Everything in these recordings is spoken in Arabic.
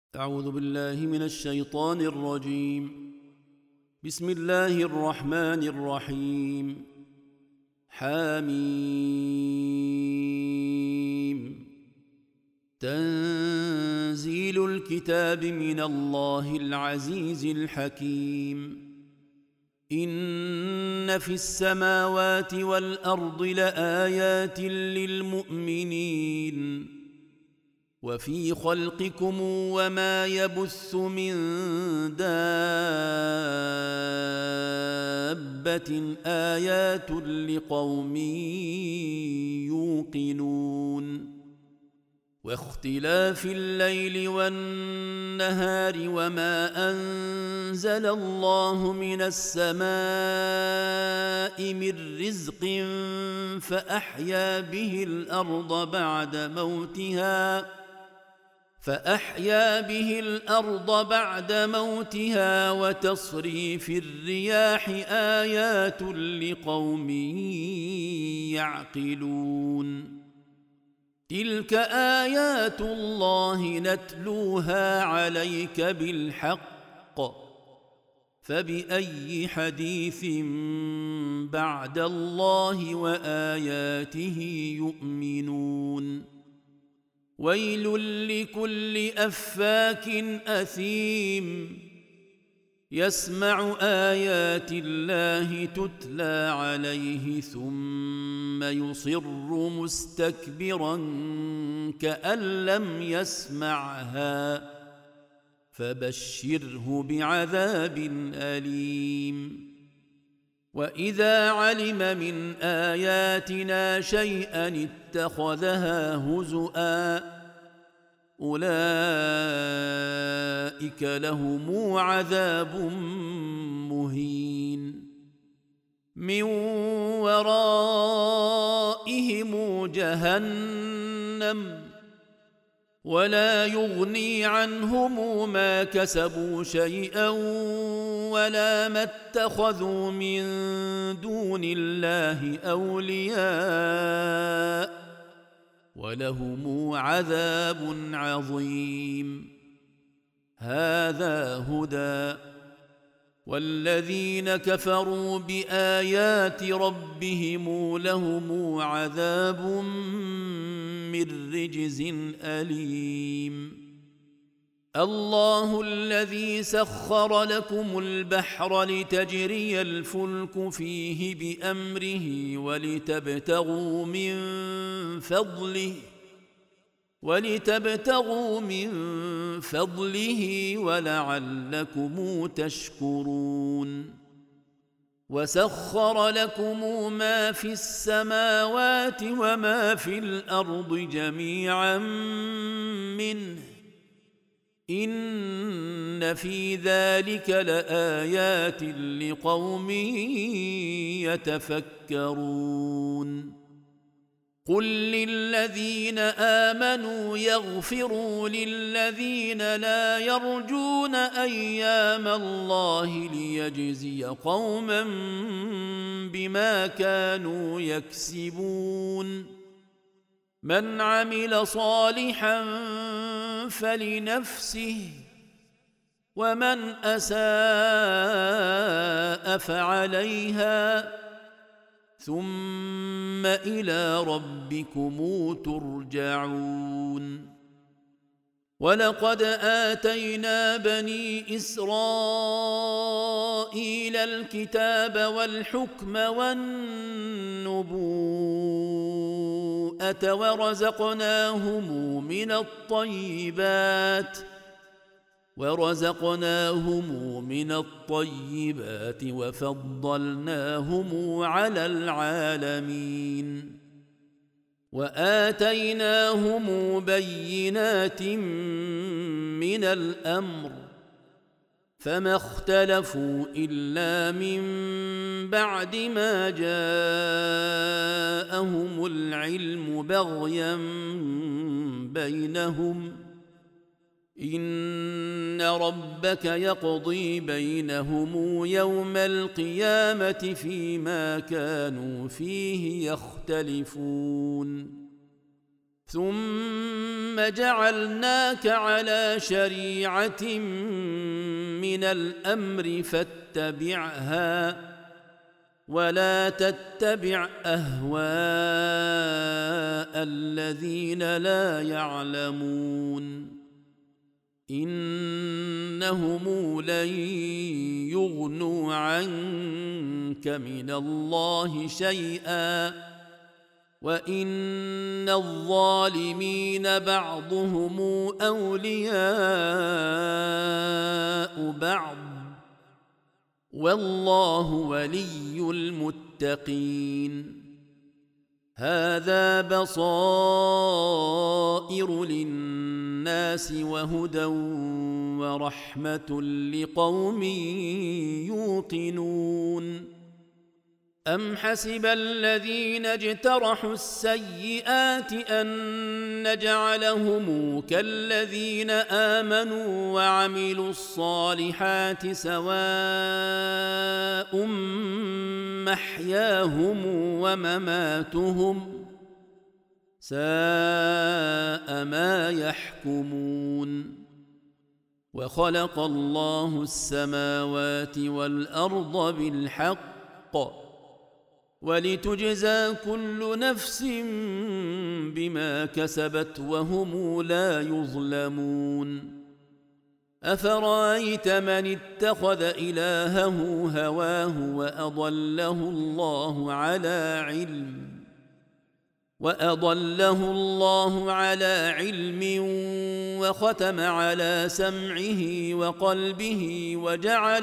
أعوذ بالله من الشيطان الرجيم. بسم الله الرحمن الرحيم. حميم. تنزيل الكتاب من الله العزيز الحكيم. إن في السماوات والأرض لآيات للمؤمنين وفي خلقكم وما يبث من دابة آيات لقوم يوقنون واختلاف الليل والنهار وما أنزل الله من السماء من رزق فأحيا به الأرض بعد موتها وتصريف الرياح آيات لقوم يعقلون. تلك آيات الله نتلوها عليك بالحق فبأي حديث بعد الله وآياته يؤمنون. ويل لكل أفاك أثيم يسمع آيات الله تتلى عليه ثم يصر مستكبرا كأن لم يسمعها فبشره بعذاب أليم. وإذا علم من آياتنا شيئا اتخذها هزؤا أولئك لهم عذاب مهين من ورائهم جهنم ولا يغني عنهم ما كسبوا شيئا ولا ما اتخذوا من دون الله أولياء ولهم عذاب عظيم. هذا هدى والذين كفروا بآيات ربهم لهم عذاب من رجز أليم. الله الذي سخر لكم البحر لتجري الفلك فيه بأمره ولتبتغوا من فضله ولعلكم تشكرون. وسخر لكم ما في السماوات وما في الأرض جميعا منه إن في ذلك لآيات لقوم يتفكرون. قل للذين آمنوا يغفروا للذين لا يرجون أيام الله ليجزي قوما بما كانوا يكسبون. من عمل صالحا فلنفسه ومن أساء فعليها ثم إلى ربكم ترجعون. ولقد آتينا بني إسرائيل الكتاب والحكم والنبوءة ورزقناهم من الطيبات وفضلناهم على العالمين وآتيناهم بينات من الأمر فما اختلفوا إلا من بعد ما جاءهم العلم بغيا بينهم إن ربك يقضي بينهم يوم القيامة فيما كانوا فيه يختلفون ثم جعلناك على شريعة من الأمر فاتبعها ولا تتبع أهواء الذين لا يعلمون إنهم لن يغنوا عنك من الله شيئا وإن الظالمين بعضهم أولياء بعض والله ولي المتقين هذا بصائر للناس وهدى ورحمة لقوم يوقنون أم حسب الذين اجترحوا السيئات أن نجعلهم كالذين آمنوا وعملوا الصالحات سواء محياهم ومماتهم ساء ما يحكمون وخلق الله السماوات والأرض بالحق ولتجزى كل نفس بما كسبت وهم لا يظلمون أفرأيت من اتخذ إلهه هواه وأضله الله على علم وختم على سمعه وقلبه وجعل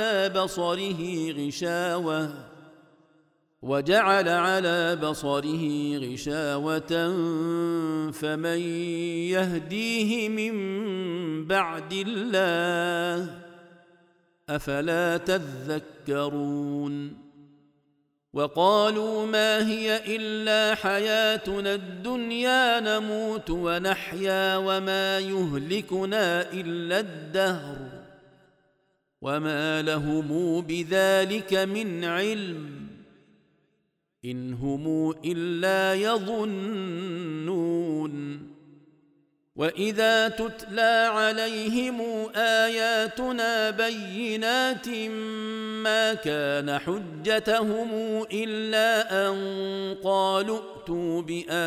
على بصره غشاوة فمن يهديه من بعد الله أفلا تذكرون وقالوا ما هي إلا حياتنا الدنيا نموت ونحيا وما يهلكنا إلا الدهر وما لهم بذلك من علم إن هم إلا يظنون وإذا تتلى عليهم آياتنا بينات ما كان حجتهم إلا أن قالوا ائتوا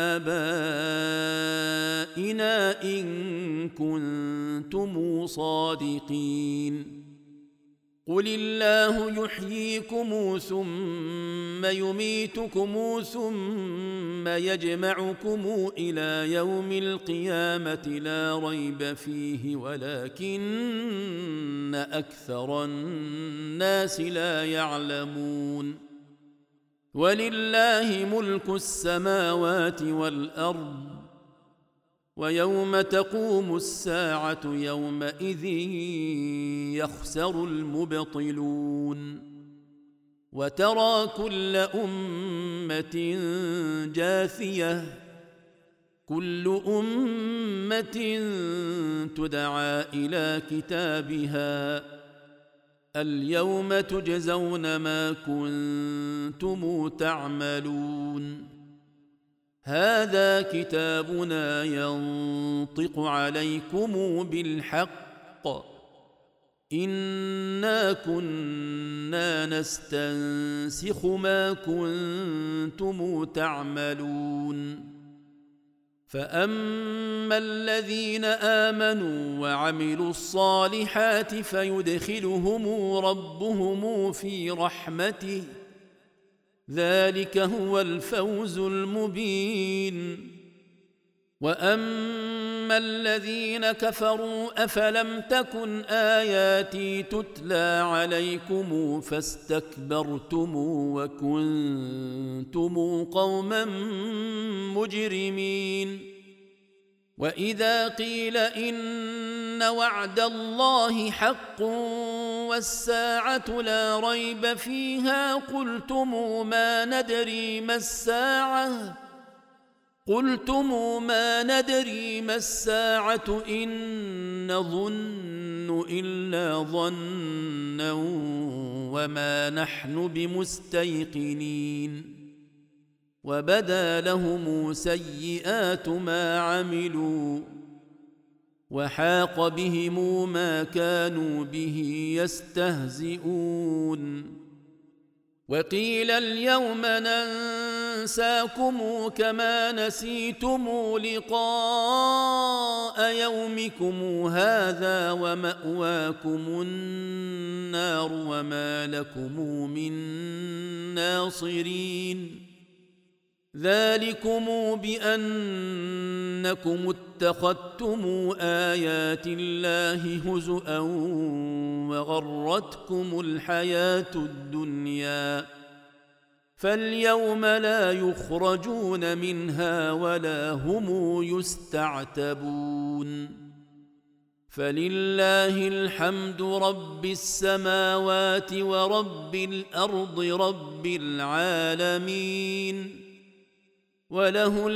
بآبائنا إن كنتم صادقين قل الله يحييكم ثم يميتكم ثم يجمعكم إلى يوم القيامة لا ريب فيه ولكن أكثر الناس لا يعلمون ولله ملك السماوات والأرض ويوم تقوم الساعة يومئذ يخسر المبطلون وترى كل أمة جاثية كل أمة تدعى إلى كتابها اليوم تجزون ما كنتم تعملون هذا كتابنا ينطق عليكم بالحق إنا كنا نستنسخ ما كنتم تعملون فأما الذين آمنوا وعملوا الصالحات فيدخلهم ربهم في رحمته ذلك هو الفوز المبين وأما الذين كفروا أفلم تكن آياتي تتلى عليكم فاستكبرتم وكنتم قوما مجرمين وإذا قيل إن وعد الله حق والساعة لا ريب فيها قلتم ما ندري ما الساعة إن نظن إلا ظنا وما نحن بمستيقنين وبدا لهم سيئات ما عملوا وحاق بهم ما كانوا به يستهزئون وقيل اليوم ننساكم كما نسيتم لقاء يومكم هذا ومأواكم النار وما لكم من ناصرين ذلكم بأنكم اتخذتم آيات الله هزؤا وغرتكم الحياة الدنيا فاليوم لا يخرجون منها ولا هم يستعتبون فلله الحمد رب السماوات ورب الأرض رب العالمين وله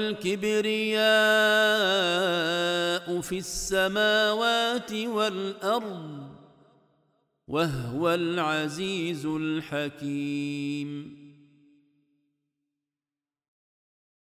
الكبرياء في السماوات والأرض وهو العزيز الحكيم